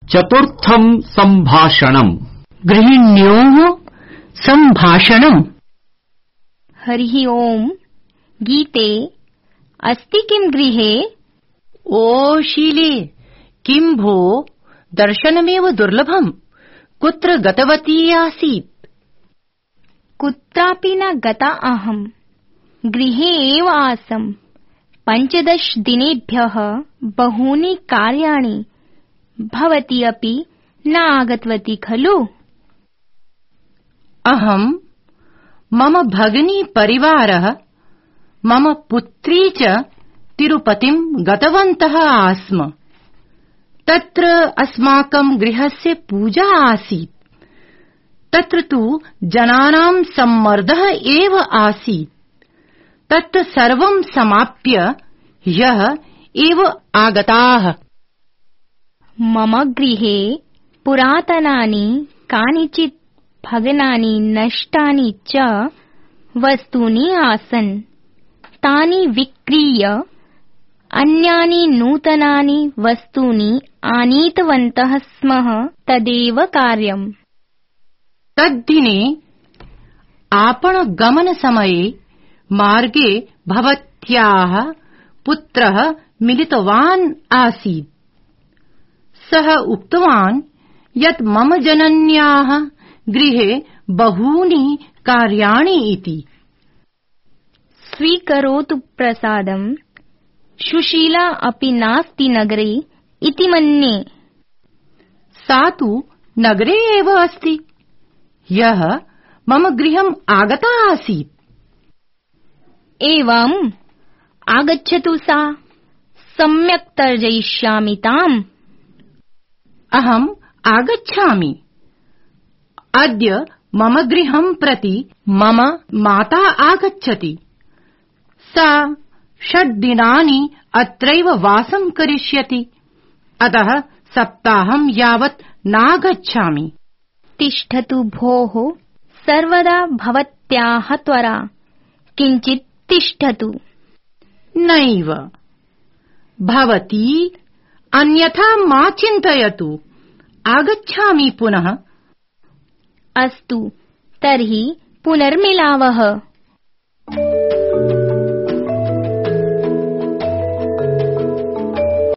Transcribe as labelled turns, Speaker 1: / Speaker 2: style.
Speaker 1: चतुर्थं सम्भाषणम्।
Speaker 2: गृहिण्योः सम्भाषणम्।
Speaker 3: हरिः ओम्। गीते अस्ति किं गृहे?
Speaker 2: ओ शीले, किं भो दर्शनमेव दुर्लभम्। कुत्र गतवती आसीत्?
Speaker 3: कुत्रापि न गता अहम्, गृहे एव आसम्। 15 दिनेभ्यः बहूनि कार्याणि। भवती अपि न आगतवती खलु?
Speaker 2: अहम्, मम भगिनी परिवारः, मम पुत्री च तिरुपतिं गतवन्तः आस्म। तत्र अस्माकं गृहस्य पूजा आसीत्। तत्र तु जनानां सम्मर्दः एव आसीत्। तत् सर्वं समाप्य ह्यः एव आगताः।
Speaker 3: मम गृहे पुरातनानि कानिचित् भग्नानि नष्टानि च वस्तूनि आसन्। तानि विक्रीय अन्यानि नूतनानि वस्तूनि आनीतवन्तः स्मः। तदेव कार्यम्।
Speaker 2: तद्दिने आपणगमनसमये मार्गे भवत्याः पुत्रः मिलितवान् आसीत्। सः उक्तवान् यत् मम जनन्याः गृहे बहूनि कार्याणि इति।
Speaker 3: स्वीकरोतु प्रसादम्। सुशीला अपि नास्ति नगरे इति मन्ये।
Speaker 2: सा तु नगरे एव अस्ति। ह्यः मम गृहम् आगता आसीत्।
Speaker 3: एवम्, आगच्छतु सा। सम्यक् तर्जयिष्यामि ताम्।
Speaker 2: अहम् आगच्छामि। अद्य मम गृहं प्रति मम माता आगच्छति। सा 6 दिनानि अत्रैव वासं करिष्यति। अतः सप्ताहं यावत् नागच्छामि।
Speaker 3: तिष्ठतु भोः, सर्वदा भवत्याः त्वरा। किञ्चित् तिष्ठतु।
Speaker 2: नैव, भवती अन्यथा मा चिन्तयतु। आगच्छामि पुनः।
Speaker 3: अस्तु, तर्हि पुनर्मिलावः।